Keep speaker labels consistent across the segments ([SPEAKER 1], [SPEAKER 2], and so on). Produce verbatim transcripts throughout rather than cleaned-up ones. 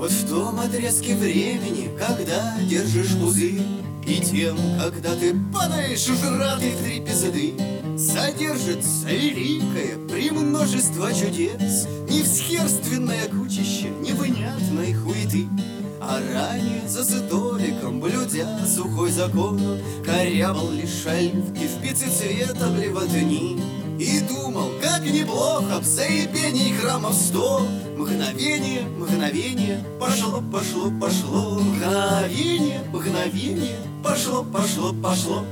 [SPEAKER 1] Вот в том отрезке времени, когда держишь узы, и тем, когда ты падаешь в рады трепезды, содержится великое премножество чудес, невсхерственное кучище невынятной хуеты. А ранее за столиком, блюдя сухой закон, корябал лишь оливки в пятицвета блевотни и думал, как неплохо в заебении храмов сто. Мгновение, мгновение, пошло, пошло, пошло. Мгновение, мгновение, пошло, пошло, пошло.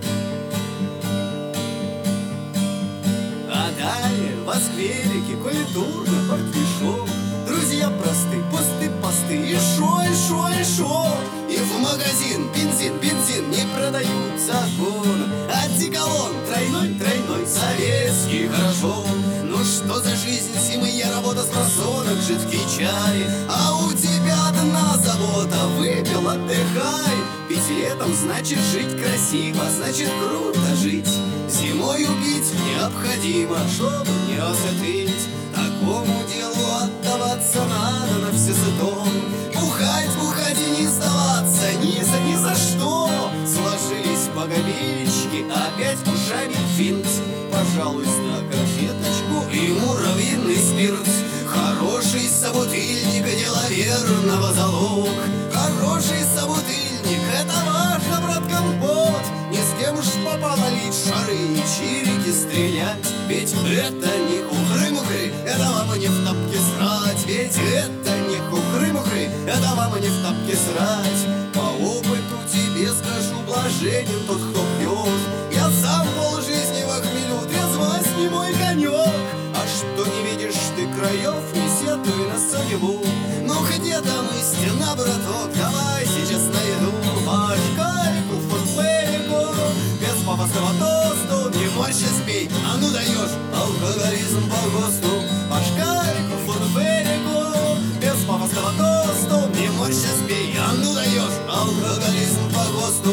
[SPEAKER 1] А далее в скверике культурно портвишом друзья просты, посты, посты, и шо, и шо, и шо. И в магазин бензин, бензин не продают закон. Одеколон тройной, тройной, советский, хорошо. Ну что за жизнь, зимняя работа с просонок, жидкий чай. А у тебя одна забота, выпил, отдыхай. Ведь летом значит жить красиво, значит круто жить. Зимой убить необходимо, чтобы не остыть. Такому делу отдаваться надо на все сто. Бухать, бухать и не сдаваться ни за, ни за что. Сложились погобельчики, опять ушами финт. Пожалуй, на конфеточку и муравьиный спирт. Хороший собутыльник, дело верного залог. Хороший собутыльник, это важно, брат, компот. Ни с кем уж попало лить шары и чирики стрелять. Ведь это не хухры-мухры, это вам не в тапке срать. Ведь это не хухры-мухры, это вам не в тапке срать. По опыту тебе скажу, блаженен тот, кто пьет. Я сам полжизни в хмелю, трезвость не мой конек. А что не видишь ты краев, не сетуй на судьбу. Ну где там истина, браток, давай сейчас найду. По шкарику, футболику, без пафосного тосту. Не мощи спей, а ну даешь алкоголизм по ГОСТу. По шкарику, футболику, без пафосного тосту. Не мощи спей, а ну даешь алкоголизм по ГОСТу.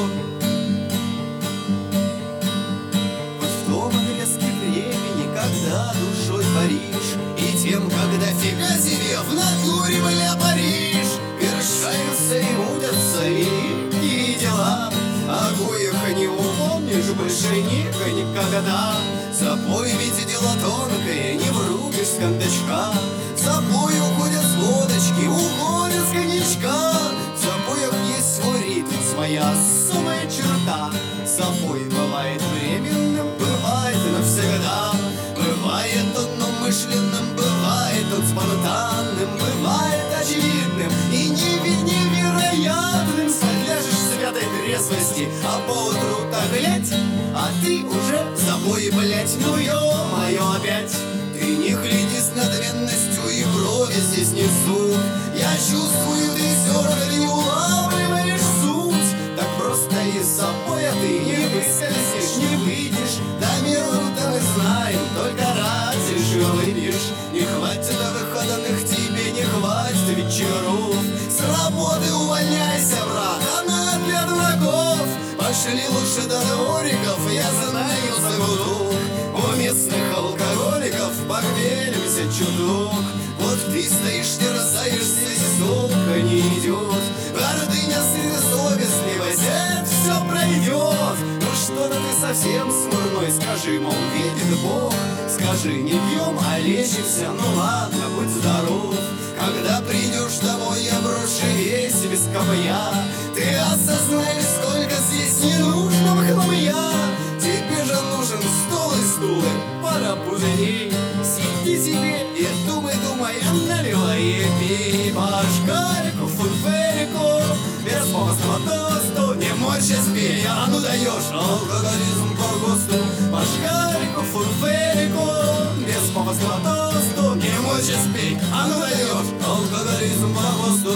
[SPEAKER 1] Вот в том отрезке времени, когда душой паришь, и тем, когда фига себе в натуре, бля, Париж. Вершаются и мутятся великие дела. А коих не упомнишь больше ника никогда. Запой ведь дело тонкое, не врубишь с кондачка. Запой уходят с водочки, уходят с коньячка. В запоях есть свой ритм, своя особая черта. Запой бывает временным, бывает навсегда. Бывает он умышленным, бывает он спонтанным, бывает очевидным и неви- невероятным. Содержишь святой трезвости, а поутру так глядь, а ты уже забой, блять, ну ё-моё опять. Ты не гляди с надменностью, и брови здесь не суд. Я чувствую, ты всё равно не улавливаешь суть. Так просто из запоя ты не выскользнешь, не выйдешь. Да миру-то мы знаем, только разве же выпьешь. Не хватит выходных, тебе не хватит вечеров. С работы увольняйся, брат, она для дураков. Пошли лучше до двориков, я знаю загудок. У местных алкоголиков похмелимся чуток. Вот ты стоишь, терзаешься, и столько не идет. Гордыня, совестливость, это все пройдет. Ну что-то ты совсем смурной, скажи, мол, видит Бог. Скажи, не пьем, а лечимся, ну ладно, будь здоров. Когда придешь домой, я брошу весь без копья. Ты осознаешь, сколько здесь ненужного хламья. Тебе же нужен стол и стулы, пара пузырей. Сиди себе и думай, думай, наливай и пей. По шкарику, футболику, без пафосного тосту. Не мочи спей, а ну даешь алкоголизм по ГОСТу. По шкарику, футболику, без пафосного тосту. Не мочи спей, а ну даешь алкоголизм по ГОСТу.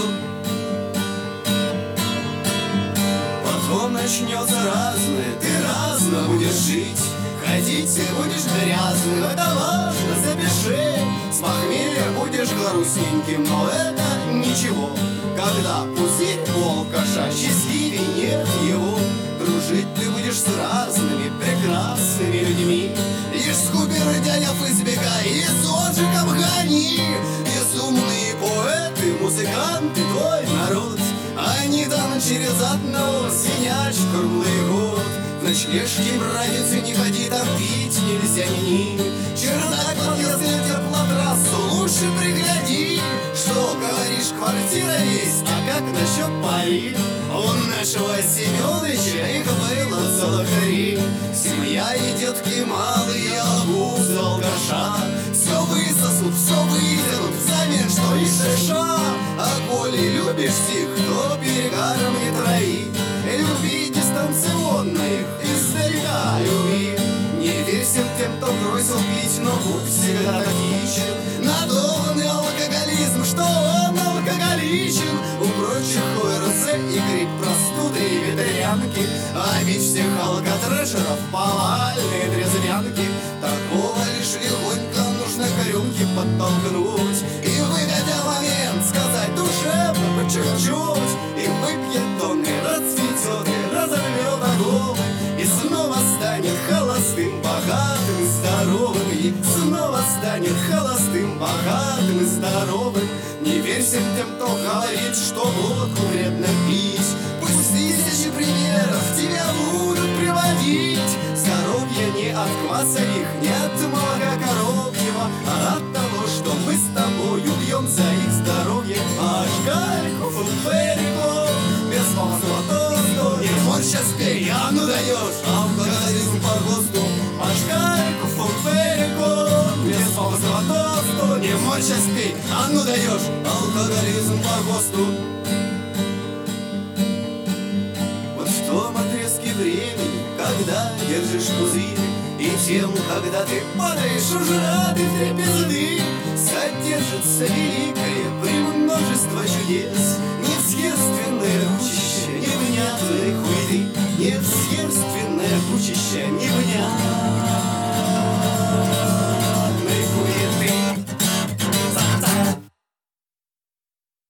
[SPEAKER 1] Потом начнется разное, ты разно будешь жить. Ходить ты будешь грязным, это важно, запиши. С похмелья будешь грустненьким, но это ничего. Когда пузырь у алкаша, счастливее нет его. Дружить ты будешь с разными прекрасными людьми. Лишь скупердяев избегай, и с отжигом гони. Безумные поэты, музыканты, твой через одного свинячь круглый год. В ночлежке, братец, не ходи, там пить нельзя ни-ни. Чердак, подъездный теплотрассу лучше пригляди. Что, говоришь, квартира есть, а как насчет пари? У нашего Семёныча их было целых три. Семья и детки малые, обуз алкаша. Все высосут, все вытянут, взамен что и шиша. А коли любишь стих, то перегаром не трои. Люби дистанционно их, издалека люби. Не верь всем тем, кто бросил пить, но будь всегда тактичен. Надолный алкоголизм, что он алкоголичен. У прочих ОРЗ и грипп, простуды и ветрянки. А бить всех алкотрэшеров повальные трезвянки. Такого лишь легонько нужно к рюмке подтолкнуть. И выгодя момент сказать душевно по чуть-чуть. И выпьет он, и расцветет, и разорвет огонь. И снова станет холостым, богатым и здоровым. И снова станет холостым, богатым и здоровым. Не верь всем тем, кто говорит, что водку вредно пить. Пусть тысячи примеров тебя будут приводить. Здоровье не от кваса их, не от молока коровьего, а от того, что мы с тобою бьем за их здоровье. Аж гальку, фунферику, без помысла то, не можешь сейчас пей, а ну даешь алкоголизм по ГОСТу. Аж гальку, фунферику, без помысла то, не можешь сейчас пей, а ну даешь алкоголизм по ГОСТу. Вот в том отрезке времени, когда держишь пузырь, и тем, когда ты падаешь уже от этой пизды, содержится великое премножество чудес. Невсерственное кучище невнятной хуйты, невсерственное кучище невнятной